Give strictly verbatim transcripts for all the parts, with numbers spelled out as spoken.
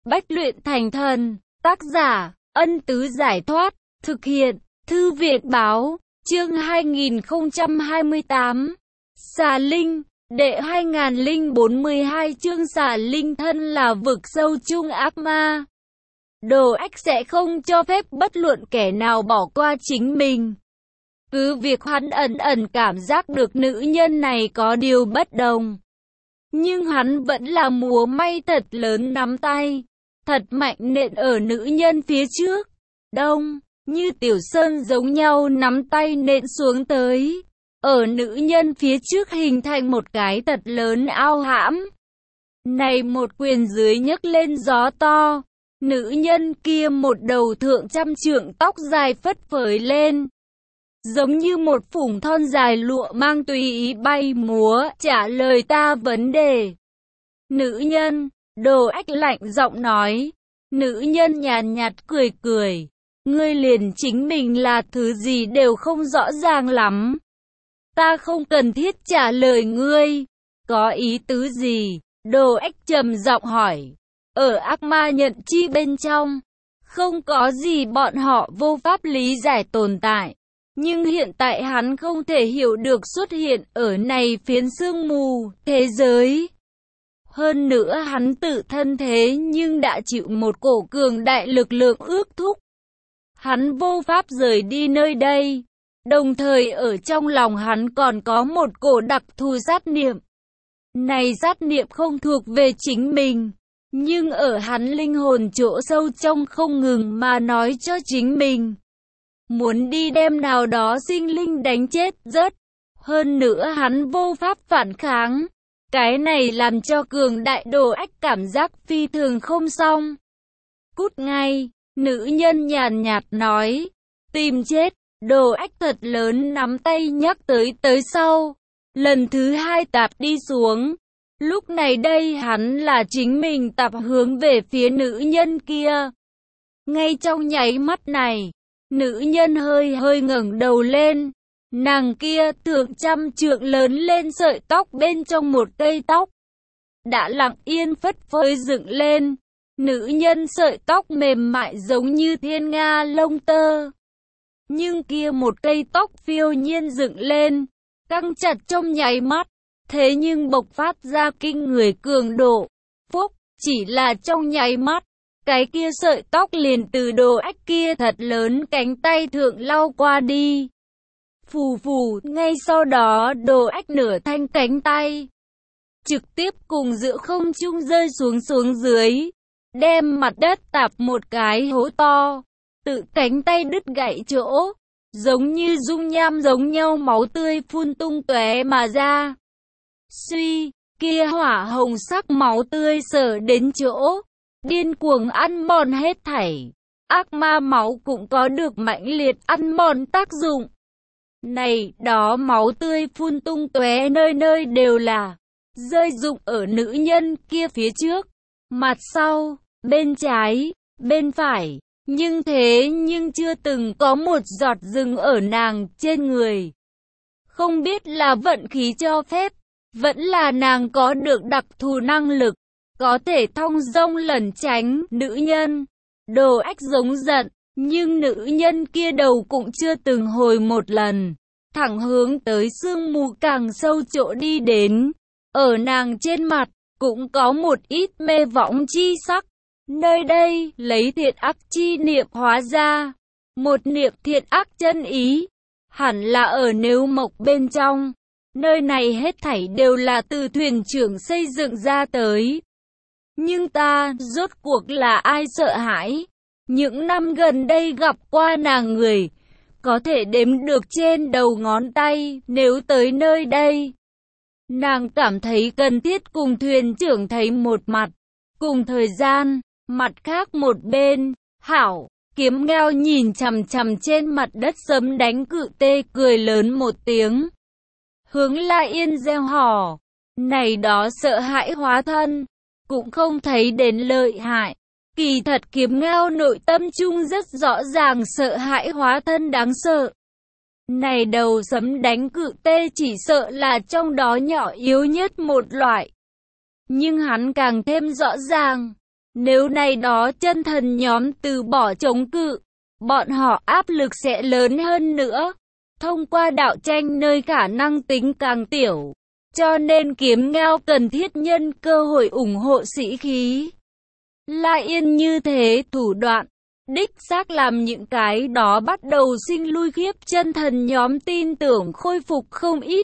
Bách luyện thành thần. Tác giả, Ân Tứ Giải Thoát. Thực hiện, Thư Viện Báo. Chương hai nghìn không trăm hai mươi tám. Xà Linh. Đệ hai nghìn bốn mươi hai chương xà linh thân là vực sâu chung ác ma. Đồ Ách sẽ không cho phép bất luận kẻ nào bỏ qua chính mình. Cứ việc hắn ẩn ẩn cảm giác được nữ nhân này có điều bất đồng. Nhưng hắn vẫn là múa may thật lớn nắm tay. Thật mạnh nện ở nữ nhân phía trước. Đông, như tiểu sơn giống nhau nắm tay nện xuống tới. Ở nữ nhân phía trước hình thành một cái thật lớn ao hãm. Này một quyền dưới nhấc lên gió to. Nữ nhân kia một đầu thượng trăm trượng tóc dài phất phới lên. Giống như một phủng thon dài lụa mang tùy ý bay múa, trả lời ta vấn đề. Nữ nhân, Đồ Ách lạnh giọng nói. Nữ nhân nhàn nhạt cười cười. Ngươi liền chính mình là thứ gì đều không rõ ràng lắm. Ta không cần thiết trả lời ngươi. Có ý tứ gì? Đồ Ách trầm giọng hỏi. Ở ác ma nhận chi bên trong, không có gì bọn họ vô pháp lý giải tồn tại. Nhưng hiện tại hắn không thể hiểu được xuất hiện ở này phiến sương mù, thế giới. Hơn nữa hắn tự thân thế nhưng đã chịu một cổ cường đại lực lượng ước thúc. Hắn vô pháp rời đi nơi đây. Đồng thời ở trong lòng hắn còn có một cổ đặc thù sát niệm. Này sát niệm không thuộc về chính mình. Nhưng ở hắn linh hồn chỗ sâu trong không ngừng mà nói cho chính mình. Muốn đi đem nào đó sinh linh đánh chết rớt. Hơn nữa hắn vô pháp phản kháng. Cái này làm cho cường đại Đồ Ách cảm giác phi thường không xong. Cút ngay, nữ nhân nhàn nhạt nói. Tìm chết, Đồ Ách thật lớn nắm tay nhắc tới tới sau. Lần thứ hai tạp đi xuống. Lúc này đây hắn là chính mình tạp hướng về phía nữ nhân kia. Ngay trong nháy mắt này, nữ nhân hơi hơi ngẩng đầu lên. Nàng kia thượng trăm trượng lớn lên sợi tóc bên trong một cây tóc. Đã lặng yên phất phới dựng lên. Nữ nhân sợi tóc mềm mại giống như thiên nga lông tơ. Nhưng kia một cây tóc phiêu nhiên dựng lên, căng chặt trong nháy mắt. Thế nhưng bộc phát ra kinh người cường độ. Phúc, chỉ là trong nháy mắt. Cái kia sợi tóc liền từ Đồ Ách kia thật lớn cánh tay thượng lao qua đi. Phù phù, ngay sau đó Đồ Ách nửa thanh cánh tay trực tiếp cùng giữa không trung rơi xuống xuống dưới. Đem mặt đất tạp một cái hố to. Tự cánh tay đứt gãy chỗ. Giống như dung nham giống nhau máu tươi phun tung tóe mà ra. Suy, kia hỏa hồng sắc máu tươi sở đến chỗ. Điên cuồng ăn mòn hết thảy. Ác ma máu cũng có được mãnh liệt ăn mòn tác dụng. Này, đó máu tươi phun tung tóe nơi nơi đều là. Rơi rụng ở nữ nhân kia phía trước. Mặt sau, bên trái, bên phải. Nhưng thế nhưng chưa từng có một giọt dừng ở nàng trên người. Không biết là vận khí cho phép. Vẫn là nàng có được đặc thù năng lực. Có thể thong dong lẩn tránh nữ nhân. Đồ Ách giống giận. Nhưng nữ nhân kia đầu cũng chưa từng hồi một lần. Thẳng hướng tới sương mù càng sâu chỗ đi đến. Ở nàng trên mặt cũng có một ít mê võng chi sắc. Nơi đây lấy thiện ác chi niệm hóa ra. Một niệm thiện ác chân ý. Hẳn là ở nếu mộc bên trong. Nơi này hết thảy đều là từ thuyền trưởng xây dựng ra tới. Nhưng ta, rốt cuộc là ai sợ hãi? Những năm gần đây gặp qua nàng người, có thể đếm được trên đầu ngón tay, nếu tới nơi đây. Nàng cảm thấy cần thiết cùng thuyền trưởng thấy một mặt. Cùng thời gian, mặt khác một bên, Hảo, kiếm ngao nhìn chằm chằm trên mặt đất sấm đánh cự tê cười lớn một tiếng. Hướng La Yên gieo hò, này đó sợ hãi hóa thân, cũng không thấy đến lợi hại. Kỳ thật kiếm ngao nội tâm chung rất rõ ràng sợ hãi hóa thân đáng sợ. Này đầu sấm đánh cự tê chỉ sợ là trong đó nhỏ yếu nhất một loại. Nhưng hắn càng thêm rõ ràng, Nếu này đó chân thần nhóm từ bỏ chống cự, bọn họ áp lực sẽ lớn hơn nữa. Thông qua đạo tranh nơi khả năng tính càng tiểu, cho nên kiếm ngao cần thiết nhân cơ hội ủng hộ sĩ khí. La Yên như thế thủ đoạn, đích xác làm những cái đó bắt đầu sinh lui khiếp chân thần nhóm tin tưởng khôi phục không ít.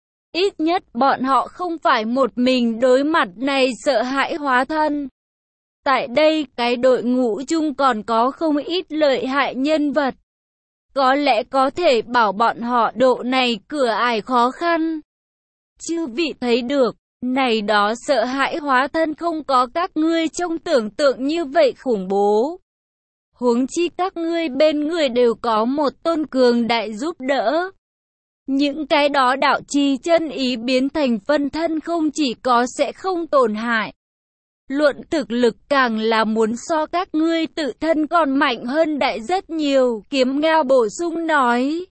Ít nhất bọn họ không phải một mình đối mặt này sợ hãi hóa thân. Tại đây, cái đội ngũ chung còn có không ít lợi hại nhân vật. Có lẽ có thể bảo bọn họ độ này cửa ải khó khăn. Chư vị thấy được, này đó sợ hãi hóa thân không có các ngươi trong tưởng tượng như vậy khủng bố. Huống chi các ngươi bên người đều có một tôn cường đại giúp đỡ. Những cái đó đạo chi chân ý biến thành phân thân không chỉ có sẽ không tổn hại. Luận thực lực càng là muốn so các ngươi tự thân còn mạnh hơn đại rất nhiều, kiếm ngao bổ sung nói.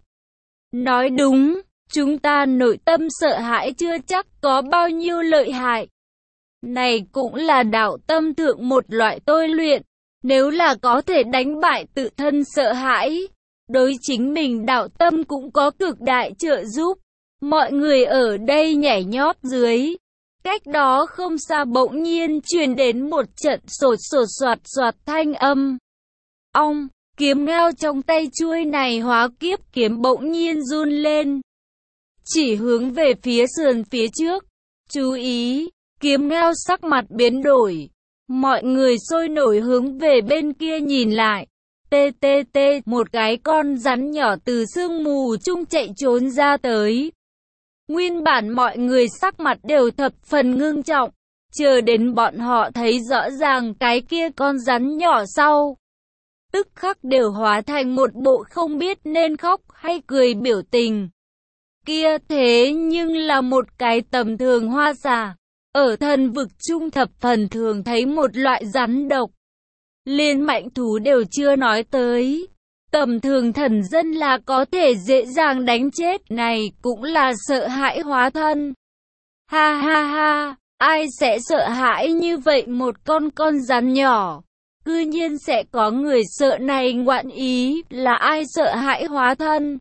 Nói đúng, chúng ta nội tâm sợ hãi chưa chắc có bao nhiêu lợi hại. Này cũng là đạo tâm thượng một loại tôi luyện, nếu là có thể đánh bại tự thân sợ hãi, đối chính mình đạo tâm cũng có cực đại trợ giúp. Mọi người ở đây nhảy nhót dưới. Cách đó không xa bỗng nhiên truyền đến một trận sột sột soạt soạt thanh âm. Ong, kiếm ngao trong tay chuôi này hóa kiếp kiếm bỗng nhiên run lên. Chỉ hướng về phía sườn phía trước. Chú ý, kiếm ngao sắc mặt biến đổi. Mọi người sôi nổi hướng về bên kia nhìn lại. Tê tê tê, một cái con rắn nhỏ từ sương mù chung chạy trốn ra tới. Nguyên bản mọi người sắc mặt đều thập phần ngưng trọng, chờ đến bọn họ thấy rõ ràng cái kia con rắn nhỏ sau. Tức khắc đều hóa thành một bộ không biết nên khóc hay cười biểu tình. Kia thế nhưng là một cái tầm thường hoa xà, ở thần vực trung thập phần thường thấy một loại rắn độc. Liên mạnh thú đều chưa nói tới. Tầm thường thần dân là có thể dễ dàng đánh chết, này cũng là sợ hãi hóa thân. Ha ha ha, ai sẽ sợ hãi như vậy một con con rắn nhỏ? Cư nhiên sẽ có người sợ này ngoạn ý, là ai sợ hãi hóa thân?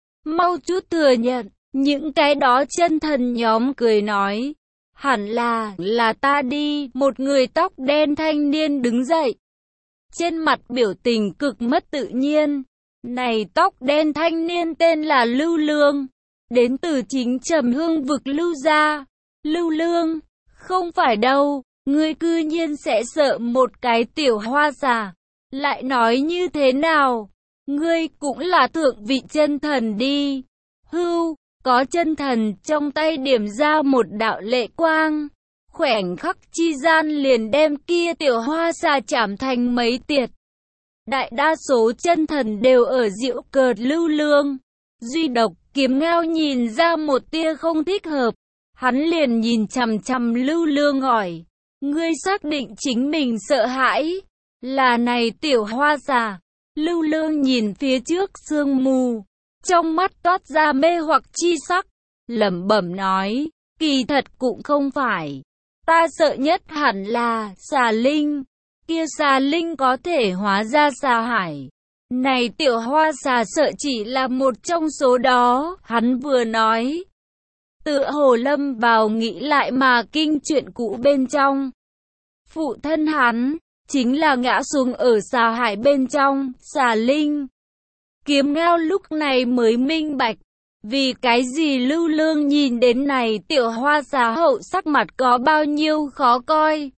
Mau chút thừa nhận, những cái đó chân thần nhóm cười nói. Hẳn là, là ta đi, một người tóc đen thanh niên đứng dậy. Trên mặt biểu tình cực mất tự nhiên. Này tóc đen thanh niên tên là Lưu Lương, đến từ chính Trầm Hương vực Lưu gia. Lưu Lương, không phải đâu, ngươi cư nhiên sẽ sợ một cái tiểu hoa xà. Lại nói như thế nào, ngươi cũng là thượng vị chân thần đi. Hưu, có chân thần trong tay điểm ra một đạo lệ quang. Khoảnh khắc chi gian liền đem kia tiểu hoa xà chảm thành mấy tiệt. Đại đa số chân thần đều ở giễu cợt Lưu Lương. Duy độc kiếm ngao nhìn ra một tia không thích hợp. Hắn liền nhìn chằm chằm Lưu Lương hỏi. Ngươi xác định chính mình sợ hãi. Là này tiểu hoa xà. Lưu Lương nhìn phía trước sương mù. Trong mắt toát ra mê hoặc chi sắc. Lẩm bẩm nói. Kỳ thật cũng không phải. Ta sợ nhất hẳn là xà linh. Kia xà linh có thể hóa ra xà hải. Này tiểu hoa xà sợ chỉ là một trong số đó. Hắn vừa nói. Tựa hồ lâm vào nghĩ lại mà kinh chuyện cũ bên trong. Phụ thân hắn chính là ngã xuống ở xà hải bên trong, xà linh. Kiếm ngao lúc này mới minh bạch. Vì cái gì Lưu Lương nhìn đến này tiểu hoa xà hậu sắc mặt có bao nhiêu khó coi.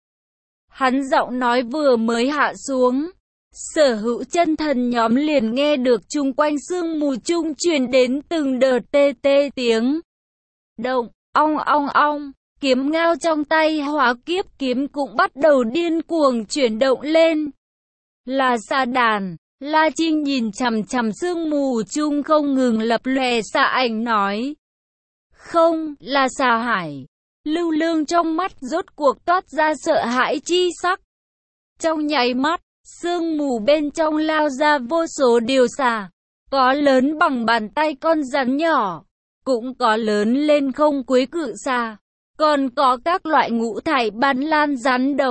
Hắn giọng nói vừa mới hạ xuống. Sở hữu chân thần nhóm liền nghe được chung quanh sương mù chung truyền đến từng đợt tê tê tiếng. Động, ong ong ong, kiếm ngao trong tay hóa kiếp kiếm cũng bắt đầu điên cuồng chuyển động lên. Là xà đàn. La Trinh nhìn chằm chằm sương mù chung không ngừng lập lòe xà ảnh nói. Không, là xà hải. Lưu Lương trong mắt rốt cuộc toát ra sợ hãi chi sắc. Trong nháy mắt, sương mù bên trong lao ra vô số điều xà. Có lớn bằng bàn tay con rắn nhỏ, cũng có lớn lên không cuối cự xà. Còn có các loại ngũ thải bắn lan rắn độc.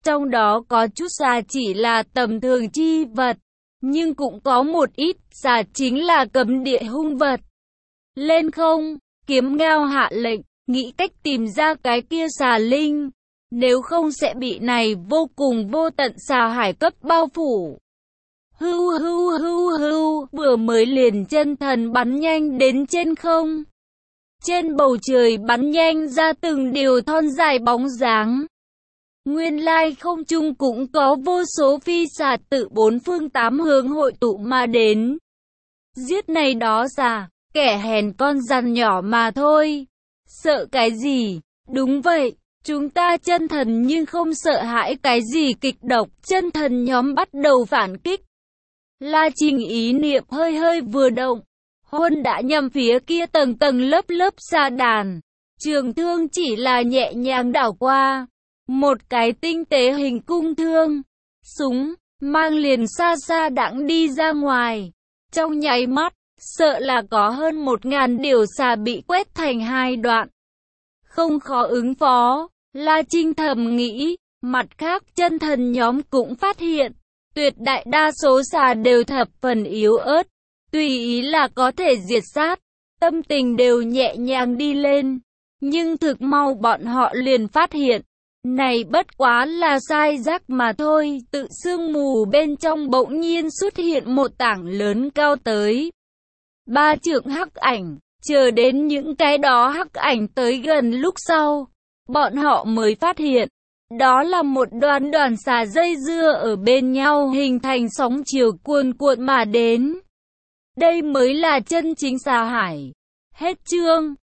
Trong đó có chút xà chỉ là tầm thường chi vật, nhưng cũng có một ít xà chính là cấm địa hung vật. Lên không, Kiếm Ngao hạ lệnh, nghĩ cách tìm ra cái kia xà linh, nếu không sẽ bị này vô cùng vô tận xà hải cấp bao phủ. Hưu hưu hưu hưu, vừa mới liền chân thần bắn nhanh đến trên không. Trên bầu trời bắn nhanh ra từng điều thon dài bóng dáng. Nguyên lai không trung cũng có vô số phi xà tự bốn phương tám hướng hội tụ mà đến. Giết này đó xà, kẻ hèn con giằn nhỏ mà thôi. Sợ cái gì? Đúng vậy, chúng ta chân thần nhưng không sợ hãi cái gì kịch độc. Chân thần nhóm bắt đầu phản kích. La Trinh ý niệm hơi hơi vừa động, huân đã nhằm phía kia tầng tầng lớp lớp xà đàn. Trường thương chỉ là nhẹ nhàng đảo qua, một cái tinh tế hình cung thương, súng, mang liền xa xa đãng đi ra ngoài. Trong nháy mắt, sợ là có hơn một ngàn điều xà bị quét thành hai đoạn. Không khó ứng phó, La Trinh thầm nghĩ, mặt khác chân thần nhóm cũng phát hiện. Tuyệt đại đa số xà đều thập phần yếu ớt, tùy ý là có thể diệt sát, tâm tình đều nhẹ nhàng đi lên. Nhưng thực mau bọn họ liền phát hiện, này bất quá là sai giác mà thôi. Tự sương mù bên trong bỗng nhiên xuất hiện một tảng lớn cao tới ba trượng hắc ảnh, chờ đến những cái đó hắc ảnh tới gần lúc sau, bọn họ mới phát hiện. Đó là một đoàn đoàn xà dây dưa ở bên nhau hình thành sóng chiều cuồn cuộn mà đến. Đây mới là chân chính xà hải. Hết chương.